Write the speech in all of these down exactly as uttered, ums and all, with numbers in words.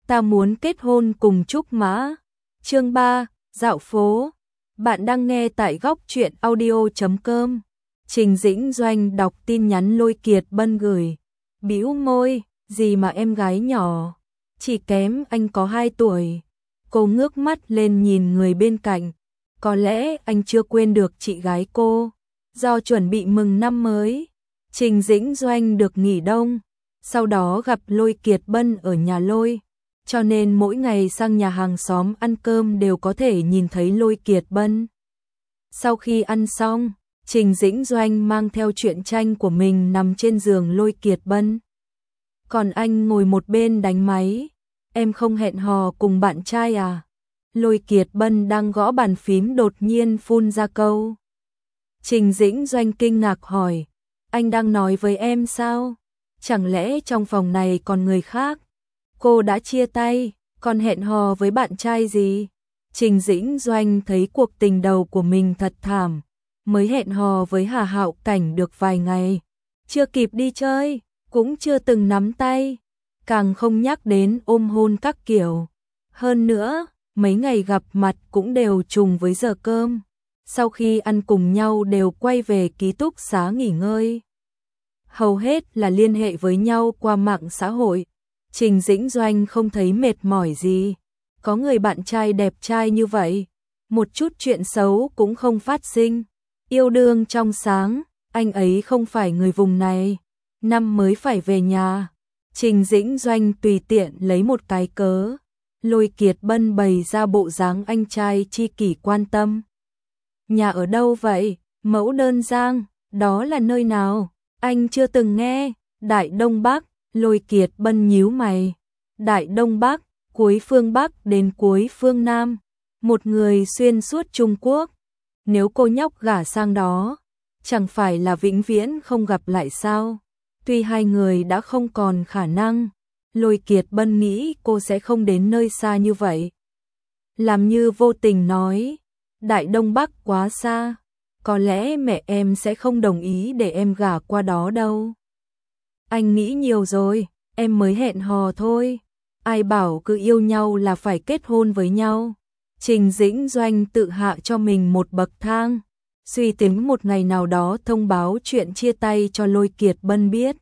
ta muốn kết hôn cùng Trúc Mã. Chương ba, dạo phố. Bạn đang nghe tại góc truyện audio chấm com. Trình Dĩnh Doanh đọc tin nhắn Lôi Kiệt Bân gửi, bĩu môi, gì mà em gái nhỏ, chỉ kém anh có hai tuổi. Cô ngước mắt lên nhìn người bên cạnh, có lẽ anh chưa quên được chị gái cô. Do chuẩn bị mừng năm mới, Trình Dĩnh Doanh được nghỉ đông, sau đó gặp Lôi Kiệt Bân ở nhà Lôi, cho nên mỗi ngày sang nhà hàng xóm ăn cơm đều có thể nhìn thấy Lôi Kiệt Bân. Sau khi ăn xong, Trình Dĩnh Doanh mang theo truyện tranh của mình nằm trên giường Lôi Kiệt Bân. Còn anh ngồi một bên đánh máy. Em không hẹn hò cùng bạn trai à? Lôi Kiệt Bân đang gõ bàn phím đột nhiên phun ra câu. Trình Dĩnh Doanh kinh ngạc hỏi, anh đang nói với em sao? Chẳng lẽ trong phòng này còn người khác? Cô đã chia tay, còn hẹn hò với bạn trai gì? Trình Dĩnh Doanh thấy cuộc tình đầu của mình thật thảm, mới hẹn hò với Hà Hạo Cảnh được vài ngày, chưa kịp đi chơi, cũng chưa từng nắm tay, càng không nhắc đến ôm hôn các kiểu. Hơn nữa, mấy ngày gặp mặt cũng đều trùng với giờ cơm, sau khi ăn cùng nhau đều quay về ký túc xá nghỉ ngơi. Hầu hết là liên hệ với nhau qua mạng xã hội. Trình Dĩnh Doanh không thấy mệt mỏi gì, có người bạn trai đẹp trai như vậy, một chút chuyện xấu cũng không phát sinh. Yêu đương trong sáng, anh ấy không phải người vùng này, năm mới phải về nhà. Trình Dĩnh Doanh tùy tiện lấy một cái cớ. Lôi Kiệt Bân bày ra bộ dáng anh trai chi kỷ quan tâm. Nhà ở đâu vậy? Mẫu Đơn Giang, đó là nơi nào? Anh chưa từng nghe. Đại Đông Bắc. Lôi Kiệt Bân nhíu mày. Đại Đông Bắc, cuối phương Bắc đến cuối phương Nam, một người xuyên suốt Trung Quốc. Nếu cô nhóc gả sang đó, chẳng phải là vĩnh viễn không gặp lại sao? Tuy hai người đã không còn khả năng, Lôi Kiệt Bân nghĩ cô sẽ không đến nơi xa như vậy. Làm như vô tình nói, Đại Đông Bắc quá xa, có lẽ mẹ em sẽ không đồng ý để em gả qua đó đâu. Anh nghĩ nhiều rồi, em mới hẹn hò thôi. Ai bảo cứ yêu nhau là phải kết hôn với nhau. Trình Dĩnh Doanh tự hạ cho mình một bậc thang, suy tính một ngày nào đó thông báo chuyện chia tay cho Lôi Kiệt Bân biết.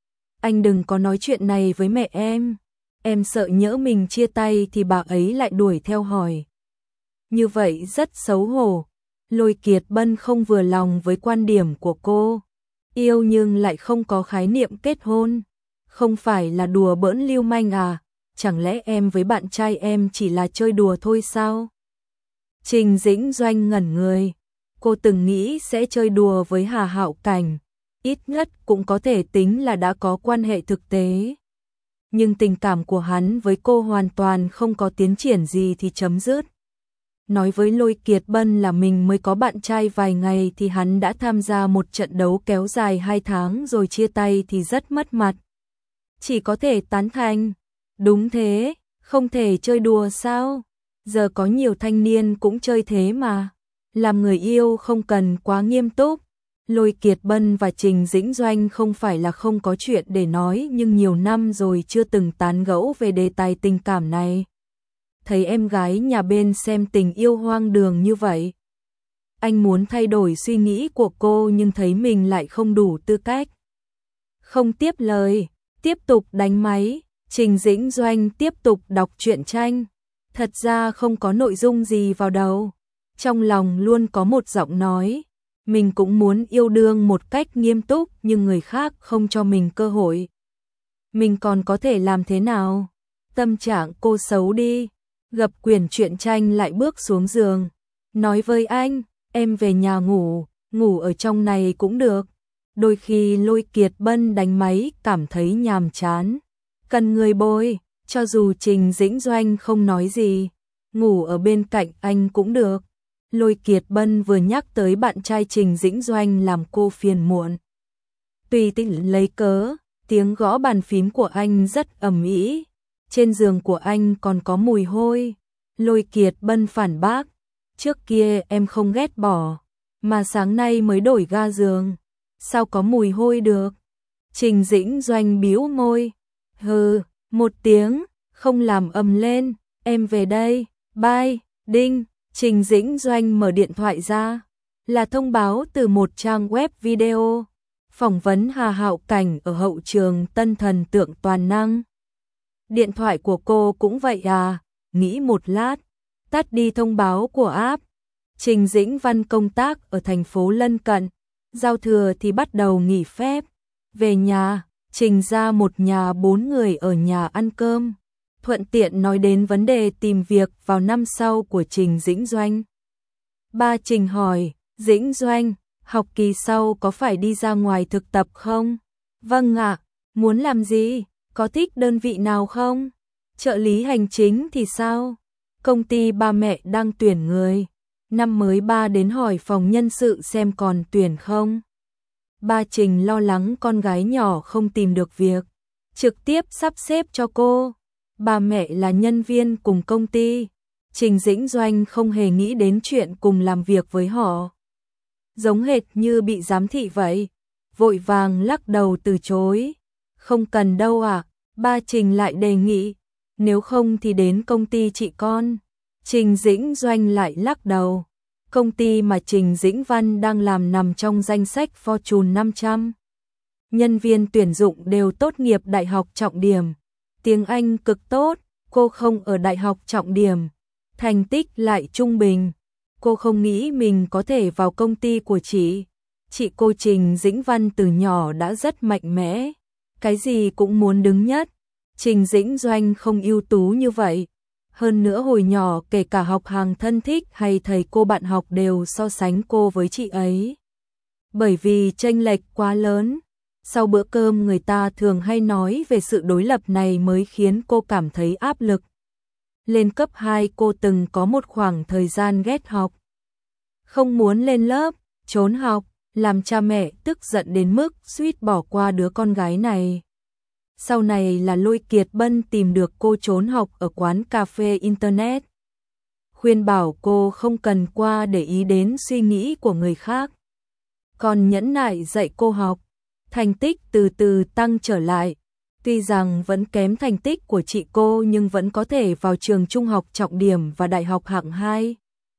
Anh đừng có nói chuyện này với mẹ em, em sợ nhỡ mình chia tay thì bà ấy lại đuổi theo hỏi. Như vậy rất xấu hổ. Lôi Kiệt Bân không vừa lòng với quan điểm của cô. Yêu nhưng lại không có khái niệm kết hôn, không phải là đùa bỡn lưu manh à? Chẳng lẽ em với bạn trai em chỉ là chơi đùa thôi sao? Trình Dĩnh Doanh ngẩn người, cô từng nghĩ sẽ chơi đùa với Hà Hạo Cảnh, ít nhất cũng có thể tính là đã có quan hệ thực tế. Nhưng tình cảm của hắn với cô hoàn toàn không có tiến triển gì thì chấm dứt. Nói với Lôi Kiệt Bân là mình mới có bạn trai vài ngày thì hắn đã tham gia một trận đấu kéo dài hai tháng rồi chia tay thì rất mất mặt. Chỉ có thể tán thành. Đúng thế, không thể chơi đùa sao? Giờ có nhiều thanh niên cũng chơi thế mà. Làm người yêu không cần quá nghiêm túc. Lôi Kiệt Bân và Trình Dĩnh Doanh không phải là không có chuyện để nói, nhưng nhiều năm rồi chưa từng tán gẫu về đề tài tình cảm này. Thấy em gái nhà bên xem tình yêu hoang đường như vậy, anh muốn thay đổi suy nghĩ của cô nhưng thấy mình lại không đủ tư cách. Không tiếp lời, tiếp tục đánh máy. Trình Dĩnh Doanh tiếp tục đọc truyện tranh. Thật ra không có nội dung gì vào đầu. Trong lòng luôn có một giọng nói, mình cũng muốn yêu đương một cách nghiêm túc nhưng người khác không cho mình cơ hội. Mình còn có thể làm thế nào? Tâm trạng cô xấu đi, gập quyển truyện tranh lại bước xuống giường. Nói với anh, em về nhà ngủ, ngủ ở trong này cũng được. Đôi khi Lôi Kiệt Bân đánh máy cảm thấy nhàm chán, cần người bồi, cho dù Trình Dĩnh Doanh không nói gì, ngủ ở bên cạnh anh cũng được. Lôi Kiệt Bân vừa nhắc tới bạn trai Trình Dĩnh Doanh làm cô phiền muộn. Tùy tiện lấy cớ, tiếng gõ bàn phím của anh rất ầm ĩ, trên giường của anh còn có mùi hôi. Lôi Kiệt Bân phản bác, trước kia em không ghét bỏ, mà sáng nay mới đổi ga giường, sao có mùi hôi được? Trình Dĩnh Doanh bĩu môi, hừ, một tiếng, không làm ầm lên, em về đây, bye, đinh, Trình Dĩnh Doanh mở điện thoại ra, là thông báo từ một trang web video, phỏng vấn Hà Hạo Cảnh ở hậu trường Tân Thần Tượng Toàn Năng. Điện thoại của cô cũng vậy à, nghĩ một lát, tắt đi thông báo của app. Trình Dĩnh Văn công tác ở thành phố lân cận, giao thừa thì bắt đầu nghỉ phép, về nhà, Trình ra một nhà bốn người ở nhà ăn cơm, thuận tiện nói đến vấn đề tìm việc vào năm sau của Trình Dĩnh Doanh. Ba Trình hỏi, Dĩnh Doanh, học kỳ sau có phải đi ra ngoài thực tập không? Vâng ạ, muốn làm gì? Có thích đơn vị nào không? Trợ lý hành chính thì sao? Công ty ba mẹ đang tuyển người. Năm mới ba đến hỏi phòng nhân sự xem còn tuyển không. Ba Trình lo lắng con gái nhỏ không tìm được việc, trực tiếp sắp xếp cho cô. Ba mẹ là nhân viên cùng công ty, Trình Dĩnh Doanh không hề nghĩ đến chuyện cùng làm việc với họ. Giống hệt như bị giám thị vậy, vội vàng lắc đầu từ chối. Không cần đâu ạ, à, ba Trình lại đề nghị, nếu không thì đến công ty chị con. Trình Dĩnh Doanh lại lắc đầu. Công ty mà Trình Dĩnh Văn đang làm nằm trong danh sách Fortune năm trăm. Nhân viên tuyển dụng đều tốt nghiệp đại học trọng điểm. Tiếng Anh cực tốt, cô không ở đại học trọng điểm. Thành tích lại trung bình. Cô không nghĩ mình có thể vào công ty của chị. Chị cô Trình Dĩnh Văn từ nhỏ đã rất mạnh mẽ. Cái gì cũng muốn đứng nhất. Trình Dĩnh Doanh không ưu tú như vậy. Hơn nữa hồi nhỏ kể cả học hàng thân thích hay thầy cô bạn học đều so sánh cô với chị ấy. Bởi vì chênh lệch quá lớn, sau bữa cơm người ta thường hay nói về sự đối lập này mới khiến cô cảm thấy áp lực. Lên cấp hai cô từng có một khoảng thời gian ghét học. Không muốn lên lớp, trốn học, làm cha mẹ tức giận đến mức suýt bỏ qua đứa con gái này. Sau này là Lôi Kiệt Bân tìm được cô trốn học ở quán cà phê Internet. Khuyên bảo cô không cần qua để ý đến suy nghĩ của người khác. Còn nhẫn nại dạy cô học, thành tích từ từ tăng trở lại. Tuy rằng vẫn kém thành tích của chị cô nhưng vẫn có thể vào trường trung học trọng điểm và đại học hạng hai.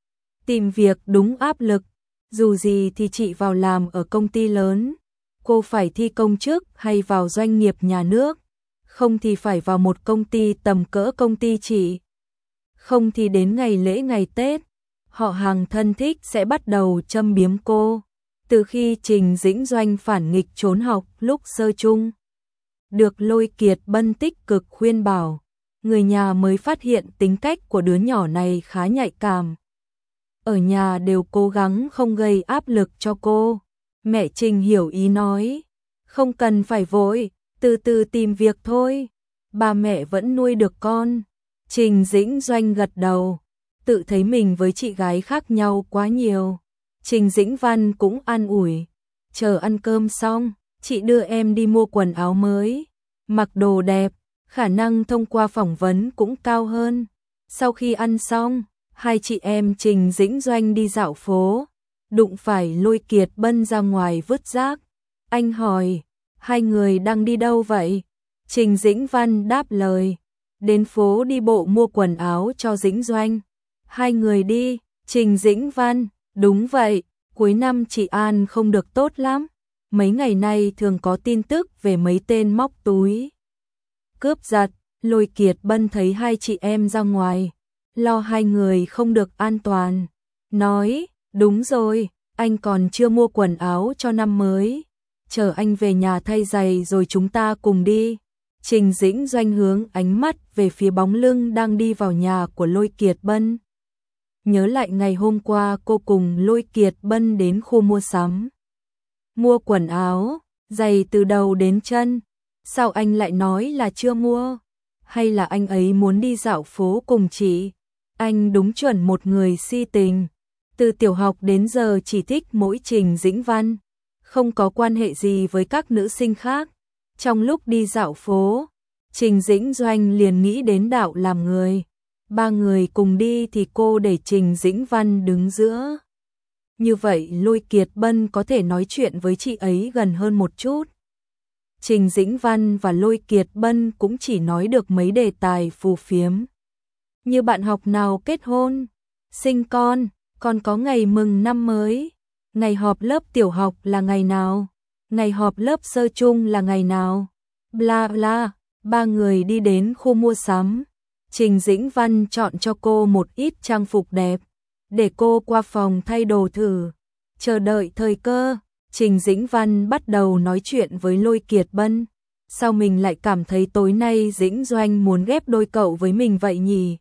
Tìm việc đúng áp lực, dù gì thì chị vào làm ở công ty lớn. Cô phải thi công chức hay vào doanh nghiệp nhà nước, không thì phải vào một công ty tầm cỡ công ty chị. Không thì đến ngày lễ ngày Tết, họ hàng thân thích sẽ bắt đầu châm biếm cô. Từ khi Trình Dĩnh Doanh phản nghịch trốn học lúc sơ chung, được Lôi Kiệt Bân tích cực khuyên bảo, người nhà mới phát hiện tính cách của đứa nhỏ này khá nhạy cảm. Ở nhà đều cố gắng không gây áp lực cho cô. Mẹ Trình hiểu ý nói, không cần phải vội, từ từ tìm việc thôi, ba mẹ vẫn nuôi được con. Trình Dĩnh Doanh gật đầu, tự thấy mình với chị gái khác nhau quá nhiều. Trình Dĩnh Văn cũng an ủi, chờ ăn cơm xong, chị đưa em đi mua quần áo mới, mặc đồ đẹp, khả năng thông qua phỏng vấn cũng cao hơn. Sau khi ăn xong, hai chị em Trình Dĩnh Doanh đi dạo phố, đụng phải Lôi Kiệt Bân ra ngoài vứt rác. Anh hỏi, hai người đang đi đâu vậy? Trình Dĩnh Văn đáp lời, đến phố đi bộ mua quần áo cho Dĩnh Doanh. Hai người đi, Trình Dĩnh Văn, đúng vậy, cuối năm chị An không được tốt lắm. Mấy ngày nay thường có tin tức về mấy tên móc túi cướp giật. Lôi Kiệt Bân thấy hai chị em ra ngoài, lo hai người không được an toàn, nói, đúng rồi, anh còn chưa mua quần áo cho năm mới, chờ anh về nhà thay giày rồi chúng ta cùng đi. Trình Dĩnh Doanh hướng ánh mắt về phía bóng lưng đang đi vào nhà của Lôi Kiệt Bân. Nhớ lại ngày hôm qua cô cùng Lôi Kiệt Bân đến khu mua sắm, mua quần áo, giày từ đầu đến chân. Sao anh lại nói là chưa mua? Hay là anh ấy muốn đi dạo phố cùng chị? Anh đúng chuẩn một người si tình. Từ tiểu học đến giờ chỉ thích mỗi Trình Dĩnh Văn, không có quan hệ gì với các nữ sinh khác. Trong lúc đi dạo phố, Trình Dĩnh Doanh liền nghĩ đến đạo làm người. Ba người cùng đi thì cô để Trình Dĩnh Văn đứng giữa. Như vậy Lôi Kiệt Bân có thể nói chuyện với chị ấy gần hơn một chút. Trình Dĩnh Văn và Lôi Kiệt Bân cũng chỉ nói được mấy đề tài phù phiếm. Như bạn học nào kết hôn, sinh con, còn có ngày mừng năm mới, ngày họp lớp tiểu học là ngày nào, ngày họp lớp sơ chung là ngày nào, bla bla. Ba người đi đến khu mua sắm. Trình Dĩnh Văn chọn cho cô một ít trang phục đẹp, để cô qua phòng thay đồ thử. Chờ đợi thời cơ, Trình Dĩnh Văn bắt đầu nói chuyện với Lôi Kiệt Bân. Sao mình lại cảm thấy tối nay Dĩnh Doanh muốn ghép đôi cậu với mình vậy nhỉ?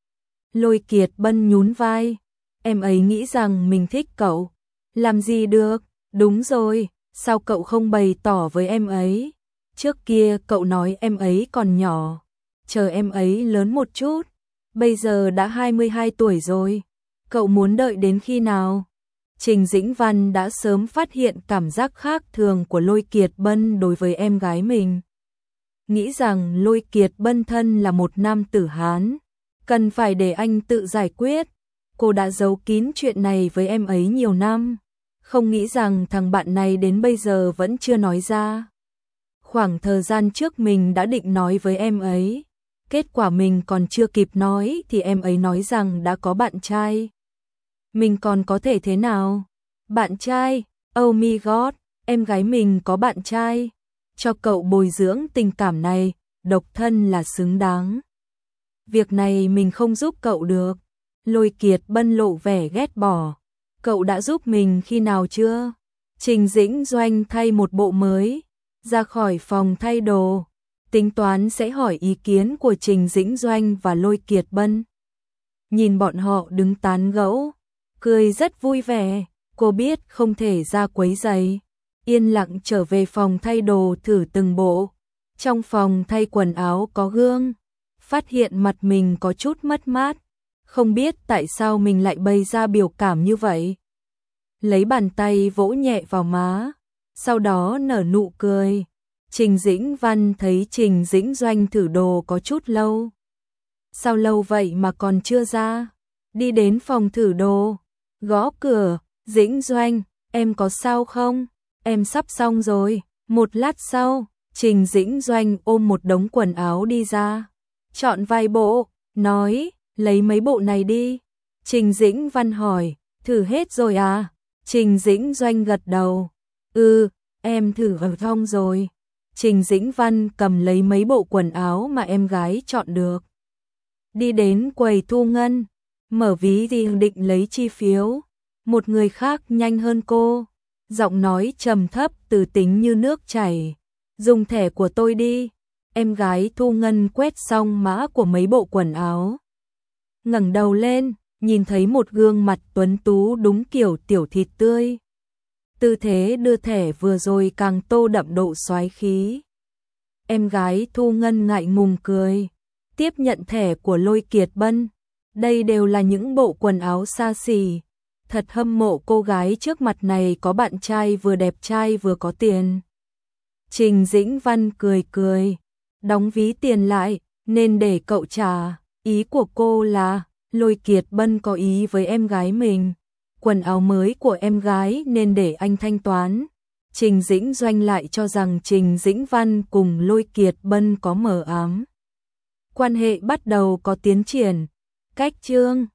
Lôi Kiệt Bân nhún vai. Em ấy nghĩ rằng mình thích cậu. Làm gì được, đúng rồi, sao cậu không bày tỏ với em ấy? Trước kia cậu nói em ấy còn nhỏ, chờ em ấy lớn một chút, bây giờ đã hai mươi hai tuổi rồi, cậu muốn đợi đến khi nào? Trình Dĩnh Văn đã sớm phát hiện cảm giác khác thường của Lôi Kiệt Bân đối với em gái mình. Nghĩ rằng Lôi Kiệt Bân thân là một nam tử Hán, cần phải để anh tự giải quyết. Cô đã giấu kín chuyện này với em ấy nhiều năm, không nghĩ rằng thằng bạn này đến bây giờ vẫn chưa nói ra. Khoảng thời gian trước mình đã định nói với em ấy, kết quả mình còn chưa kịp nói thì em ấy nói rằng đã có bạn trai. Mình còn có thể thế nào? Bạn trai? Oh my god, em gái mình có bạn trai. Cho cậu bồi dưỡng tình cảm này, độc thân là xứng đáng. Việc này mình không giúp cậu được. Lôi Kiệt Bân lộ vẻ ghét bỏ. Cậu đã giúp mình khi nào chưa? Trình Dĩnh Doanh thay một bộ mới, ra khỏi phòng thay đồ, tính toán sẽ hỏi ý kiến của Trình Dĩnh Doanh và Lôi Kiệt Bân. Nhìn bọn họ đứng tán gẫu, cười rất vui vẻ, cô biết không thể ra quấy rầy, yên lặng trở về phòng thay đồ thử từng bộ. Trong phòng thay quần áo có gương, phát hiện mặt mình có chút mất mát, không biết tại sao mình lại bày ra biểu cảm như vậy. Lấy bàn tay vỗ nhẹ vào má, sau đó nở nụ cười. Trình Dĩnh Văn thấy Trình Dĩnh Doanh thử đồ có chút lâu. Sao lâu vậy mà còn chưa ra? Đi đến phòng thử đồ, gõ cửa. Dĩnh Doanh, em có sao không? Em sắp xong rồi. Một lát sau, Trình Dĩnh Doanh ôm một đống quần áo đi ra, chọn vài bộ, nói, lấy mấy bộ này đi. Trình Dĩnh Văn hỏi, thử hết rồi à? Trình Dĩnh Doanh gật đầu, ừ, em thử vào xong rồi. Trình Dĩnh Văn cầm lấy mấy bộ quần áo mà em gái chọn được. Đi đến quầy thu ngân, mở ví thì định lấy chi phiếu. Một người khác nhanh hơn cô, giọng nói trầm thấp từ tính như nước chảy. Dùng thẻ của tôi đi. Em gái thu ngân quét xong mã của mấy bộ quần áo, ngẩng đầu lên, nhìn thấy một gương mặt tuấn tú đúng kiểu tiểu thịt tươi. Tư thế đưa thẻ vừa rồi càng tô đậm độ soái khí. Em gái thu ngân ngại ngùng cười, tiếp nhận thẻ của Lôi Kiệt Bân. Đây đều là những bộ quần áo xa xỉ. Thật hâm mộ cô gái trước mặt này có bạn trai vừa đẹp trai vừa có tiền. Trình Dĩnh Văn cười cười, đóng ví tiền lại, nên để cậu trả. Ý của cô là, Lôi Kiệt Bân có ý với em gái mình. Quần áo mới của em gái nên để anh thanh toán. Trình Dĩnh Doanh lại cho rằng Trình Dĩnh Văn cùng Lôi Kiệt Bân có mờ ám. Quan hệ bắt đầu có tiến triển. Cách chương